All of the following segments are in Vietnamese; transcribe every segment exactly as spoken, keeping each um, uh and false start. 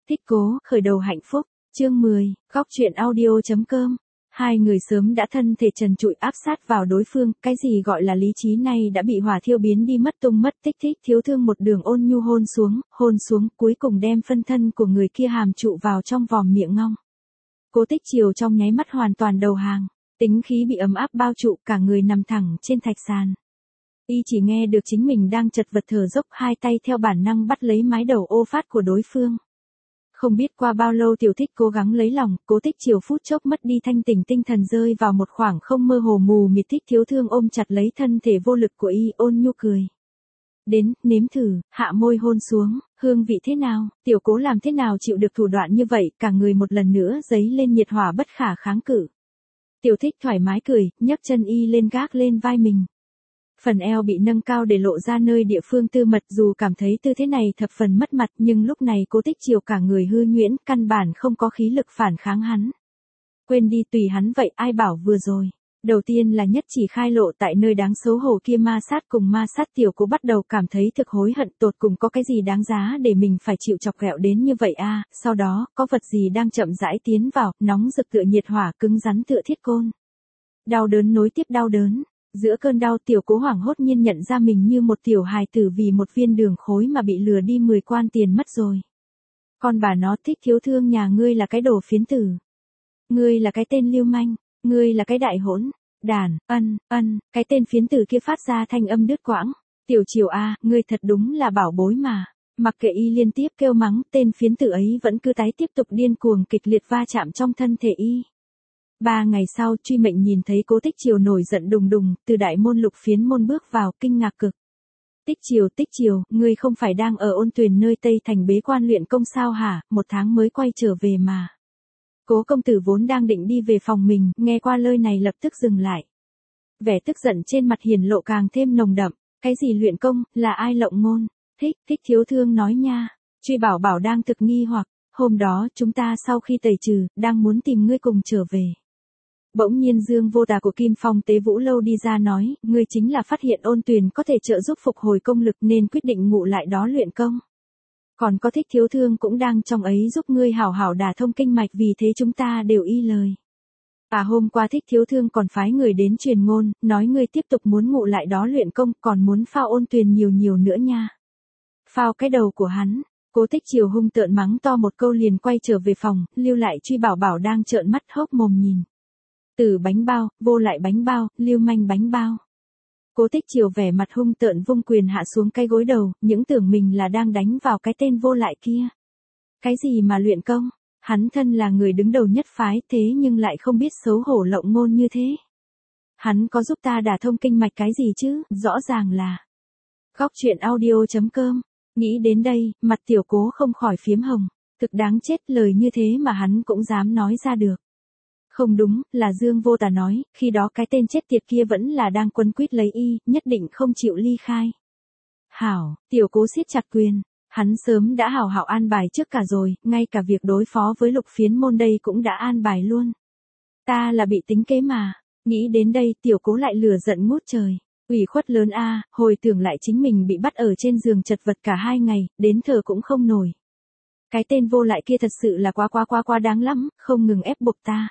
Thích cố, khởi đầu hạnh phúc, chương mười, góc truyện audio.com. Hai người sớm đã thân thể trần trụi áp sát vào đối phương, cái gì gọi là lý trí này đã bị hỏa thiêu biến đi mất tung mất tích. Thích thiếu thương một đường ôn nhu hôn xuống, hôn xuống, cuối cùng đem phân thân của người kia hàm trụ vào trong vòm miệng ngong. Cố Tích Chiều trong nháy mắt hoàn toàn đầu hàng, tính khí bị ấm áp bao trụ, cả người nằm thẳng trên thạch sàn. Y chỉ nghe được chính mình đang chật vật thở dốc, hai tay theo bản năng bắt lấy mái đầu ô phát của đối phương. Không biết qua bao lâu Tiểu Thích cố gắng lấy lòng, Cố Tích Chiều phút chốc mất đi thanh tỉnh, tinh thần rơi vào một khoảng không mơ hồ mù mịt. Thích thiếu thương ôm chặt lấy thân thể vô lực của y, ôn nhu cười. Đến, nếm thử, hạ môi hôn xuống, hương vị thế nào? Tiểu Cố làm thế nào chịu được thủ đoạn như vậy, cả người một lần nữa dấy lên nhiệt hỏa bất khả kháng cự. Tiểu Thích thoải mái cười, nhấc chân y lên gác lên vai mình. Phần eo bị nâng cao để lộ ra nơi địa phương tư mật, dù cảm thấy tư thế này thập phần mất mặt, nhưng lúc này Cố Tích Chiều cả người hư nhuyễn, căn bản không có khí lực phản kháng hắn. Quên đi, tùy hắn vậy, ai bảo vừa rồi. Đầu tiên là nhất chỉ khai lộ tại nơi đáng xấu hổ kia ma sát cùng ma sát. Tiểu Cố bắt đầu cảm thấy thực hối hận, tột cùng có cái gì đáng giá để mình phải chịu chọc ghẹo đến như vậy a? Sau đó, có vật gì đang chậm rãi tiến vào, nóng rực tựa nhiệt hỏa, cứng rắn tựa thiết côn. Đau đớn nối tiếp đau đớn. Giữa cơn đau, Tiểu Cố hoảng hốt nhiên nhận ra mình như một tiểu hài tử vì một viên đường khối mà bị lừa đi mười quan tiền mất rồi. Con bà nó, Thích thiếu thương nhà ngươi là cái đồ phiến tử. Ngươi là cái tên lưu manh, ngươi là cái đại hỗn đàn, ân, ân, cái tên phiến tử kia phát ra thanh âm đứt quãng. Tiểu Chiều a, ngươi thật đúng là bảo bối mà. Mặc kệ y liên tiếp kêu mắng, tên phiến tử ấy vẫn cứ tái tiếp tục điên cuồng kịch liệt va chạm trong thân thể y. Ba ngày sau, Truy Mệnh nhìn thấy Cố Tích Chiều nổi giận đùng đùng, từ đại môn Lục Phiến môn bước vào, kinh ngạc cực. Tích Chiều, Tích Chiều, ngươi không phải đang ở Ôn Tuyền nơi Tây Thành bế quan luyện công sao hả, một tháng mới quay trở về mà. Cố công tử vốn đang định đi về phòng mình, nghe qua lời này lập tức dừng lại. Vẻ tức giận trên mặt hiển lộ càng thêm nồng đậm, cái gì luyện công, là ai lộng ngôn? Thích, Thích thiếu thương nói nha. Truy Bảo Bảo đang thực nghi hoặc, hôm đó chúng ta sau khi tẩy trừ, đang muốn tìm ngươi cùng trở về. Bỗng nhiên Dương Vô Tà của Kim Phong Tế Vũ Lâu đi ra nói, ngươi chính là phát hiện Ôn Tuyền có thể trợ giúp phục hồi công lực nên quyết định ngụ lại đó luyện công. Còn có Thích thiếu thương cũng đang trong ấy giúp ngươi hảo hảo đả thông kinh mạch, vì thế chúng ta đều y lời. À hôm qua Thích thiếu thương còn phái người đến truyền ngôn, nói ngươi tiếp tục muốn ngụ lại đó luyện công, còn muốn phao Ôn Tuyền nhiều nhiều nữa nha. Phao cái đầu của hắn. Cố Tích Chiều hung tợn mắng to một câu liền quay trở về phòng, lưu lại Truy Bảo Bảo đang trợn mắt hốc mồm nhìn. Từ bánh bao, vô lại bánh bao, lưu manh bánh bao. Cố Tích Chiều vẻ mặt hung tợn vung quyền hạ xuống cái gối đầu, những tưởng mình là đang đánh vào cái tên vô lại kia. Cái gì mà luyện công, hắn thân là người đứng đầu nhất phái, thế nhưng lại không biết xấu hổ lộng ngôn như thế. Hắn có giúp ta đả thông kinh mạch cái gì chứ, rõ ràng là. Góc truyện audio.com. Nghĩ đến đây, mặt Tiểu Cố không khỏi phiếm hồng, thực đáng chết, lời như thế mà hắn cũng dám nói ra được. Không đúng, là Dương Vô Tà nói, khi đó cái tên chết tiệt kia vẫn là đang quấn quýt lấy y, nhất định không chịu ly khai. Hảo, Tiểu Cố siết chặt quyền, hắn sớm đã hảo hảo an bài trước cả rồi, ngay cả việc đối phó với Lục Phiến môn đây cũng đã an bài luôn. Ta là bị tính kế mà, nghĩ đến đây Tiểu Cố lại lửa giận ngút trời. Ủy khuất lớn a, hồi tưởng lại chính mình bị bắt ở trên giường chật vật cả hai ngày, đến thở cũng không nổi. Cái tên vô lại kia thật sự là quá quá quá quá đáng lắm, không ngừng ép buộc ta.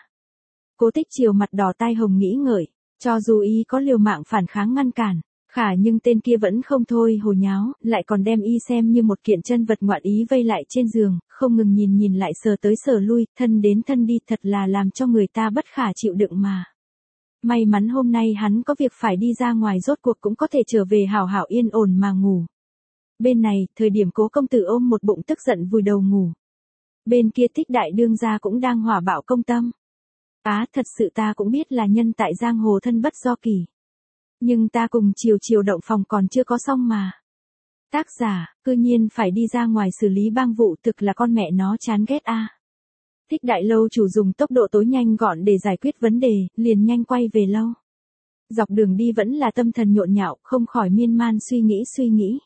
Cố Tích Chiều mặt đỏ tai hồng nghĩ ngợi, cho dù y có liều mạng phản kháng ngăn cản, khả nhưng tên kia vẫn không thôi hồ nháo, lại còn đem y xem như một kiện chân vật ngoạn ý vây lại trên giường, không ngừng nhìn nhìn lại sờ tới sờ lui, thân đến thân đi, thật là làm cho người ta bất khả chịu đựng mà. May mắn hôm nay hắn có việc phải đi ra ngoài, rốt cuộc cũng có thể trở về hảo hảo yên ổn mà ngủ. Bên này, thời điểm Cố công tử ôm một bụng tức giận vùi đầu ngủ. Bên kia Thích đại đương gia cũng đang hỏa bạo công tâm. Á, thật sự ta cũng biết là nhân tại giang hồ thân bất do kỳ. Nhưng ta cùng Chiều Chiều động phòng còn chưa có xong mà. Tác giả, cư nhiên phải đi ra ngoài xử lý bang vụ, thực là con mẹ nó chán ghét a. Thích đại lâu chủ dùng tốc độ tối nhanh gọn để giải quyết vấn đề, liền nhanh quay về lâu. Dọc đường đi vẫn là tâm thần nhộn nhạo, không khỏi miên man suy nghĩ suy nghĩ.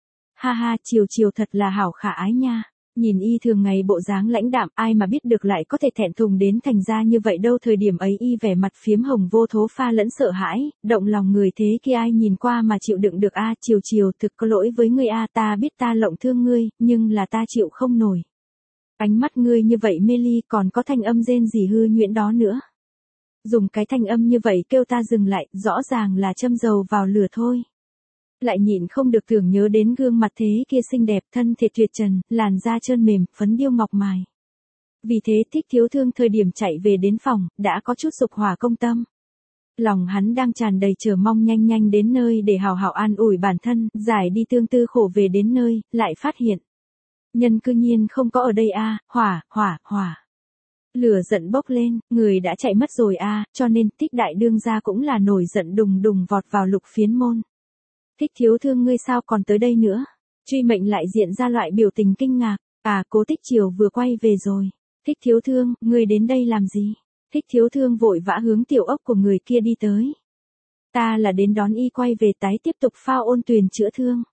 Ha ha, Chiều Chiều thật là hảo khả ái nha. Nhìn y thường ngày bộ dáng lãnh đạm, ai mà biết được lại có thể thẹn thùng đến thành ra như vậy đâu. Thời điểm ấy y vẻ mặt phiếm hồng vô thố pha lẫn sợ hãi, động lòng người thế kia ai nhìn qua mà chịu đựng được a. Chiều Chiều thực có lỗi với ngươi a, ta biết ta lộng thương ngươi, nhưng là ta chịu không nổi. Ánh mắt ngươi như vậy mê ly, còn có thanh âm rên rỉ hư nhuyễn đó nữa. Dùng cái thanh âm như vậy kêu ta dừng lại, rõ ràng là châm dầu vào lửa thôi. Lại nhịn không được tưởng nhớ đến gương mặt thế kia xinh đẹp, thân thể tuyệt trần, làn da trơn mềm, phấn điêu ngọc mài. Vì thế Thích Thiếu Thương thời điểm chạy về đến phòng, đã có chút dục hỏa công tâm. Lòng hắn đang tràn đầy chờ mong nhanh nhanh đến nơi để hào hào an ủi bản thân, giải đi tương tư khổ về đến nơi, lại phát hiện. Nhân cư nhiên không có ở đây a, à, hỏa, hỏa, hỏa. Lửa giận bốc lên, người đã chạy mất rồi a, à, cho nên Thích đại đương gia cũng là nổi giận đùng đùng vọt vào Lục Phiến môn. Thích Thiếu Thương ngươi sao còn tới đây nữa? Truy Mệnh lại diện ra loại biểu tình kinh ngạc, à Cố Tích Triều vừa quay về rồi. Thích Thiếu Thương, ngươi đến đây làm gì? Thích Thiếu Thương vội vã hướng tiểu ốc của người kia đi tới. Ta là đến đón y quay về tái tiếp tục phao ôn tuyền chữa thương.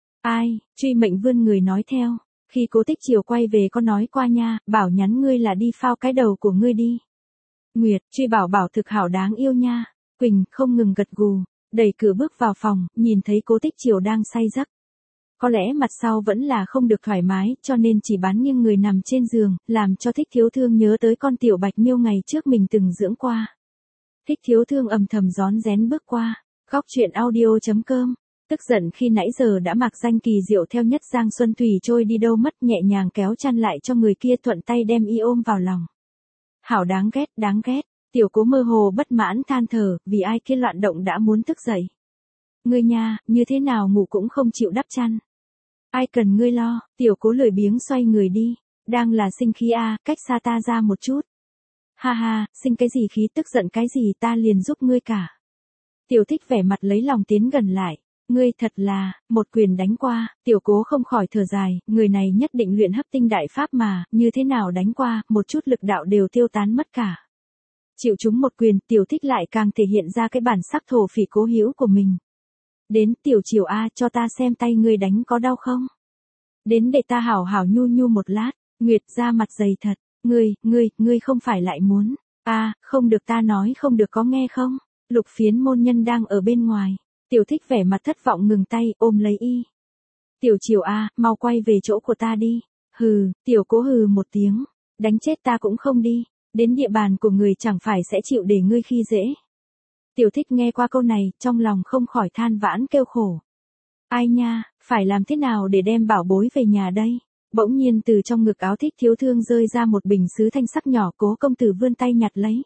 Ai? Truy Mệnh vươn người nói theo. Khi Cố Tích Triều quay về có nói qua nha, bảo nhắn ngươi là đi phao cái đầu của ngươi đi. Nguyệt, Truy bảo bảo thực hảo đáng yêu nha. Quỳnh không ngừng gật gù, đẩy cửa bước vào phòng, nhìn thấy Cố Tích Triều đang say giấc. Có lẽ mặt sau vẫn là không được thoải mái, cho nên chỉ bán nghiêng người nằm trên giường, làm cho Thích Thiếu Thương nhớ tới con tiểu bạch miêu ngày trước mình từng dưỡng qua. Thích Thiếu Thương âm thầm rón rén bước qua, góc chuyện audio chấm com. Tức giận khi nãy giờ đã mặc danh kỳ diệu theo Nhất Giang Xuân Thủy trôi đi đâu mất, nhẹ nhàng kéo chăn lại cho người kia, thuận tay đem y ôm vào lòng. Hảo đáng ghét, đáng ghét, Tiểu Cố mơ hồ bất mãn than thở, vì ai kia loạn động đã muốn thức dậy. Ngươi nha, như thế nào ngủ cũng không chịu đắp chăn. Ai cần ngươi lo, Tiểu Cố lười biếng xoay người đi, đang là sinh khí a, à, cách xa ta ra một chút. Ha ha, sinh cái gì khí, tức giận cái gì, ta liền giúp ngươi cả. Tiểu Thích vẻ mặt lấy lòng tiến gần lại. Ngươi thật là, một quyền đánh qua, Tiểu Cố không khỏi thở dài, người này nhất định luyện hấp tinh đại pháp mà, như thế nào đánh qua, một chút lực đạo đều tiêu tán mất cả. Chịu chúng một quyền, Tiểu Thích lại càng thể hiện ra cái bản sắc thổ phỉ cố hữu của mình. Đến Tiểu Triều a, cho ta xem tay ngươi đánh có đau không? Đến để ta hảo hảo nhu nhu một lát. Nguyệt ra mặt dày thật, ngươi, ngươi, ngươi không phải lại muốn, a, à, không được, ta nói không được, có nghe không? Lục Phiến môn nhân đang ở bên ngoài. Tiểu Thích vẻ mặt thất vọng ngừng tay, ôm lấy y. Tiểu Triều a, mau quay về chỗ của ta đi. Hừ, Tiểu Cố hừ một tiếng, đánh chết ta cũng không đi, đến địa bàn của người chẳng phải sẽ chịu để ngươi khi dễ. Tiểu Thích nghe qua câu này, trong lòng không khỏi than vãn kêu khổ. Ai nha, phải làm thế nào để đem bảo bối về nhà đây? Bỗng nhiên từ trong ngực áo Thích Thiếu Thương rơi ra một bình sứ thanh sắc nhỏ, Cố công tử vươn tay nhặt lấy.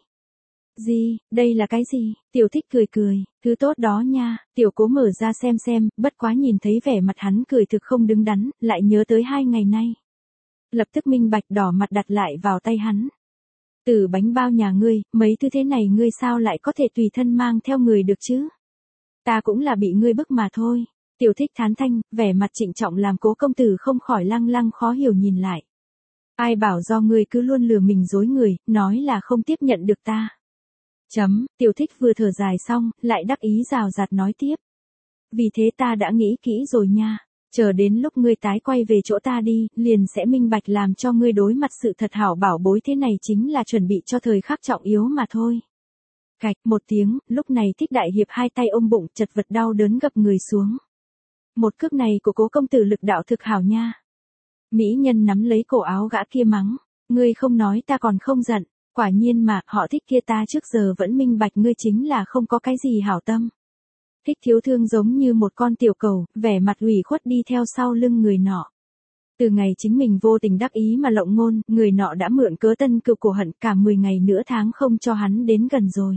Gì, đây là cái gì? Tiểu Thích cười cười, thứ tốt đó nha. Tiểu Cố mở ra xem xem, bất quá nhìn thấy vẻ mặt hắn cười thực không đứng đắn, lại nhớ tới hai ngày nay. Lập tức minh bạch, đỏ mặt đặt lại vào tay hắn. Từ bánh bao nhà ngươi, mấy thứ thế này ngươi sao lại có thể tùy thân mang theo người được chứ? Ta cũng là bị ngươi bức mà thôi. Tiểu Thích thán thanh, vẻ mặt trịnh trọng làm Cố công tử không khỏi lăng lăng khó hiểu nhìn lại. Ai bảo do ngươi cứ luôn lừa mình dối người, nói là không tiếp nhận được ta. Chấm, Tiểu Thích vừa thở dài xong, lại đắc ý rào rạt nói tiếp. Vì thế ta đã nghĩ kỹ rồi nha, chờ đến lúc ngươi tái quay về chỗ ta đi, liền sẽ minh bạch làm cho ngươi đối mặt sự thật hảo bảo bối thế này chính là chuẩn bị cho thời khắc trọng yếu mà thôi. Cạch một tiếng, lúc này Thích đại hiệp hai tay ôm bụng, chật vật đau đớn gập người xuống. Một cước này của Cố công tử lực đạo thực hảo nha. Mỹ nhân nắm lấy cổ áo gã kia mắng, ngươi không nói ta còn không giận. Quả nhiên mà, họ Thích kia ta trước giờ vẫn minh bạch ngươi chính là không có cái gì hảo tâm. Thích Thiếu Thương giống như một con tiểu cầu, vẻ mặt ủy khuất đi theo sau lưng người nọ. Từ ngày chính mình vô tình đắc ý mà lộng ngôn, người nọ đã mượn cớ tân cựu cổ hận, cả mười ngày nửa tháng không cho hắn đến gần rồi.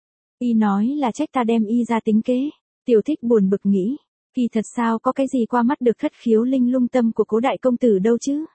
Y nói là trách ta đem y ra tính kế. Tiểu Thích buồn bực nghĩ, kỳ thật sao có cái gì qua mắt được thất khiếu linh lung tâm của Cố đại công tử đâu chứ?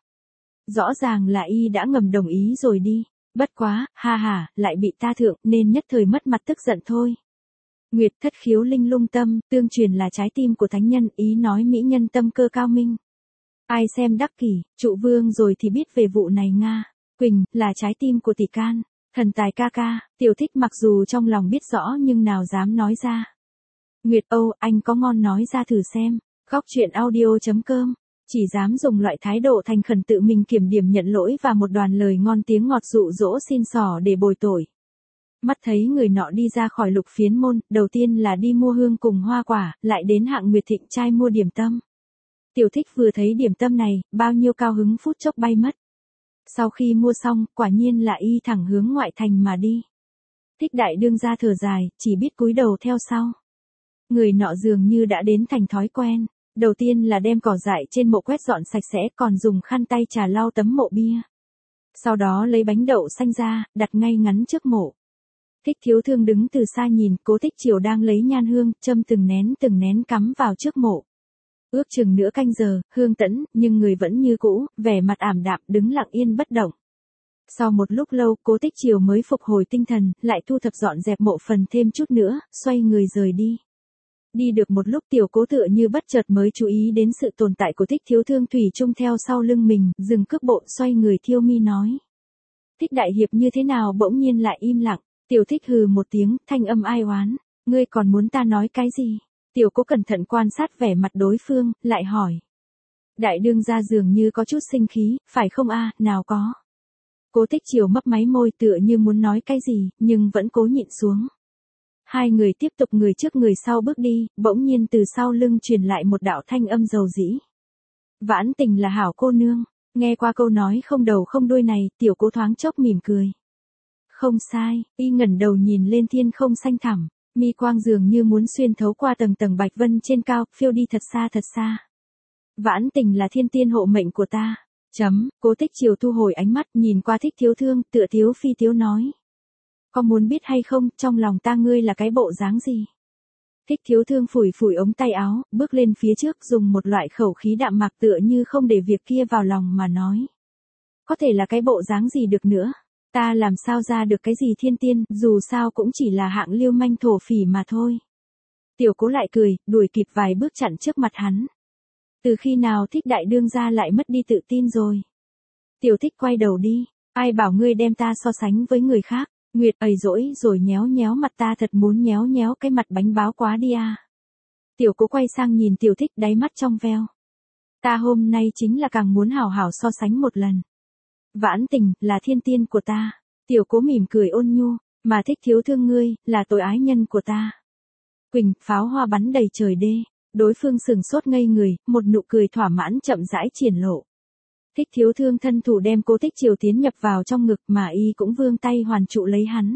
Rõ ràng là y đã ngầm đồng ý rồi đi. Bất quá, ha ha, lại bị ta thượng, nên nhất thời mất mặt tức giận thôi. Nguyệt, thất khiếu linh lung tâm, tương truyền là trái tim của thánh nhân, ý nói mỹ nhân tâm cơ cao minh. Ai xem đắc kỷ, trụ vương rồi thì biết về vụ này nga. Quỳnh, là trái tim của tỷ can, thần tài ca ca. Tiểu Thích mặc dù trong lòng biết rõ nhưng nào dám nói ra. Nguyệt, Âu, anh có ngon nói ra thử xem. Góc chuyện audio chấm com. Chỉ dám dùng loại thái độ thành khẩn tự mình kiểm điểm nhận lỗi và một đoàn lời ngon tiếng ngọt dụ dỗ xin xỏ để bồi tội. Mắt thấy người nọ đi ra khỏi Lục Phiến môn, đầu tiên là đi mua hương cùng hoa quả, lại đến hạng Nguyệt Thịnh trai mua điểm tâm. Tiểu Thích vừa thấy điểm tâm này, bao nhiêu cao hứng phút chốc bay mất. Sau khi mua xong, quả nhiên là y thẳng hướng ngoại thành mà đi. Thích đại đương gia thở dài, chỉ biết cúi đầu theo sau. Người nọ dường như đã đến thành thói quen. Đầu tiên là đem cỏ dại trên mộ quét dọn sạch sẽ, còn dùng khăn tay trà lau tấm mộ bia. Sau đó lấy bánh đậu xanh ra, đặt ngay ngắn trước mộ. Thích Thiếu Thương đứng từ xa nhìn, Cố Tích Triều đang lấy nhan hương, châm từng nén từng nén cắm vào trước mộ. Ước chừng nửa canh giờ, hương tẫn, nhưng người vẫn như cũ, vẻ mặt ảm đạm, đứng lặng yên bất động. Sau một lúc lâu, Cố Tích Triều mới phục hồi tinh thần, lại thu thập dọn dẹp mộ phần thêm chút nữa, xoay người rời đi. Đi được một lúc Tiểu Cố tựa như bất chợt mới chú ý đến sự tồn tại của Thích Thiếu Thương thủy chung theo sau lưng mình, dừng cước bộ xoay người thiêu mi nói. Thích đại hiệp như thế nào bỗng nhiên lại im lặng, Tiểu Thích hừ một tiếng, thanh âm ai oán, ngươi còn muốn ta nói cái gì? Tiểu Cố cẩn thận quan sát vẻ mặt đối phương, lại hỏi. Đại đương gia dường như có chút sinh khí, phải không a? Nào có. Cố Tích Triều mấp máy môi tựa như muốn nói cái gì, nhưng vẫn cố nhịn xuống. Hai người tiếp tục người trước người sau bước đi, bỗng nhiên từ sau lưng truyền lại một đạo thanh âm dầu dĩ. Vãn Tình là hảo cô nương, nghe qua câu nói không đầu không đuôi này, Tiểu Cố thoáng chốc mỉm cười. Không sai, y ngẩng đầu nhìn lên thiên không xanh thẳm, mi quang dường như muốn xuyên thấu qua tầng tầng bạch vân trên cao, phiêu đi thật xa thật xa. Vãn Tình là thiên tiên hộ mệnh của ta. Chấm, Cố Tích Triều thu hồi ánh mắt nhìn qua Thích Thiếu Thương, tựa thiếu phi thiếu nói. Có muốn biết hay không, trong lòng ta ngươi là cái bộ dáng gì? Thích Thiếu Thương phủi phủi ống tay áo, bước lên phía trước dùng một loại khẩu khí đạm mạc tựa như không để việc kia vào lòng mà nói. Có thể là cái bộ dáng gì được nữa? Ta làm sao ra được cái gì thiên tiên, dù sao cũng chỉ là hạng liêu manh thổ phỉ mà thôi. Tiểu Cố lại cười, đuổi kịp vài bước chặn trước mặt hắn. Từ khi nào Thích đại đương gia lại mất đi tự tin rồi? Tiểu Thích quay đầu đi, ai bảo ngươi đem ta so sánh với người khác? Nguyệt ầy dỗi rồi nhéo nhéo mặt ta thật muốn nhéo nhéo cái mặt bánh báo quá đi à. Tiểu Cố quay sang nhìn Tiểu Thích đáy mắt trong veo. Ta hôm nay chính là càng muốn hảo hảo so sánh một lần. Vãn Tình, là thiên tiên của ta. Tiểu Cố mỉm cười ôn nhu, mà Thích Thiếu Thương ngươi, là tội ái nhân của ta. Quỳnh, pháo hoa bắn đầy trời đê. Đối phương sừng sốt ngây người, một nụ cười thỏa mãn chậm rãi triển lộ. Thích Thiếu Thương thân thủ đem Cố Tích Triều tiến nhập vào trong ngực mà y cũng vươn tay hoàn trụ lấy hắn.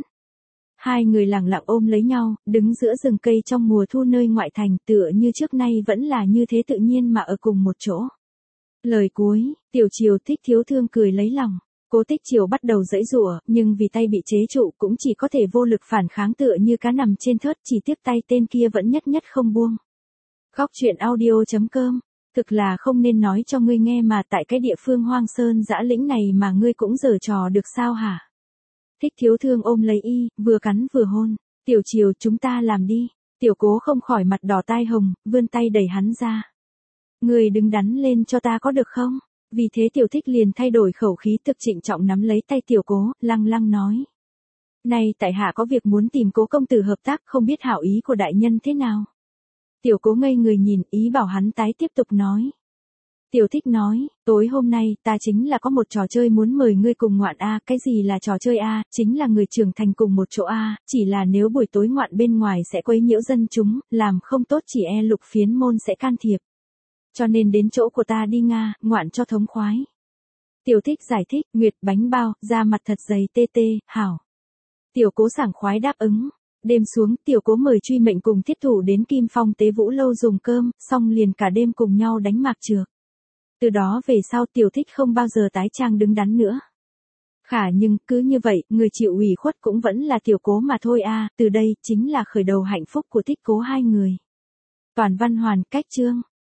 Hai người lặng lặng ôm lấy nhau, đứng giữa rừng cây trong mùa thu nơi ngoại thành tựa như trước nay vẫn là như thế tự nhiên mà ở cùng một chỗ. Lời cuối, Tiểu Triều Thích Thiếu Thương cười lấy lòng. Cố Tích Triều bắt đầu giãy giụa, nhưng vì tay bị chế trụ cũng chỉ có thể vô lực phản kháng tựa như cá nằm trên thớt, chỉ tiếp tay tên kia vẫn nhất nhất không buông. Góc truyện audio chấm com, thực là không nên nói cho ngươi nghe mà tại cái địa phương hoang sơn dã lĩnh này mà ngươi cũng giở trò được sao hả? Thích Thiếu Thương ôm lấy y, vừa cắn vừa hôn. Tiểu Triều, chúng ta làm đi. Tiểu Cố không khỏi mặt đỏ tai hồng, vươn tay đẩy hắn ra. Ngươi đứng đắn lên cho ta có được không? Vì thế Tiểu Thích liền thay đổi khẩu khí thực trịnh trọng nắm lấy tay Tiểu Cố, lăng lăng nói. Này tại hạ có việc muốn tìm Cố công tử hợp tác, không biết hảo ý của đại nhân thế nào? Tiểu Cố ngây người nhìn, ý bảo hắn tái tiếp tục nói. Tiểu Thích nói, tối hôm nay, ta chính là có một trò chơi muốn mời ngươi cùng ngoạn a. Cái gì là trò chơi a? Chính là người trưởng thành cùng một chỗ a. Chỉ là nếu buổi tối ngoạn bên ngoài sẽ quấy nhiễu dân chúng, làm không tốt chỉ e lục phiến môn sẽ can thiệp. Cho nên đến chỗ của ta đi Nga, ngoạn cho thống khoái. Tiểu Thích giải thích, Nguyệt bánh bao, da mặt thật dày tê tê, hảo. Tiểu Cố sảng khoái đáp ứng. Đêm xuống, Tiểu Cố mời Truy Mệnh cùng Thiết Thủ đến Kim Phong Tế Vũ lâu dùng cơm, xong liền cả đêm cùng nhau đánh mạc trược. Từ đó về sau Tiểu Thích không bao giờ tái trang đứng đắn nữa. Khả nhưng, cứ như vậy, người chịu ủy khuất cũng vẫn là Tiểu Cố mà thôi a. Từ đây, chính là khởi đầu hạnh phúc của Thích Cố hai người. Toàn văn hoàn cách chương.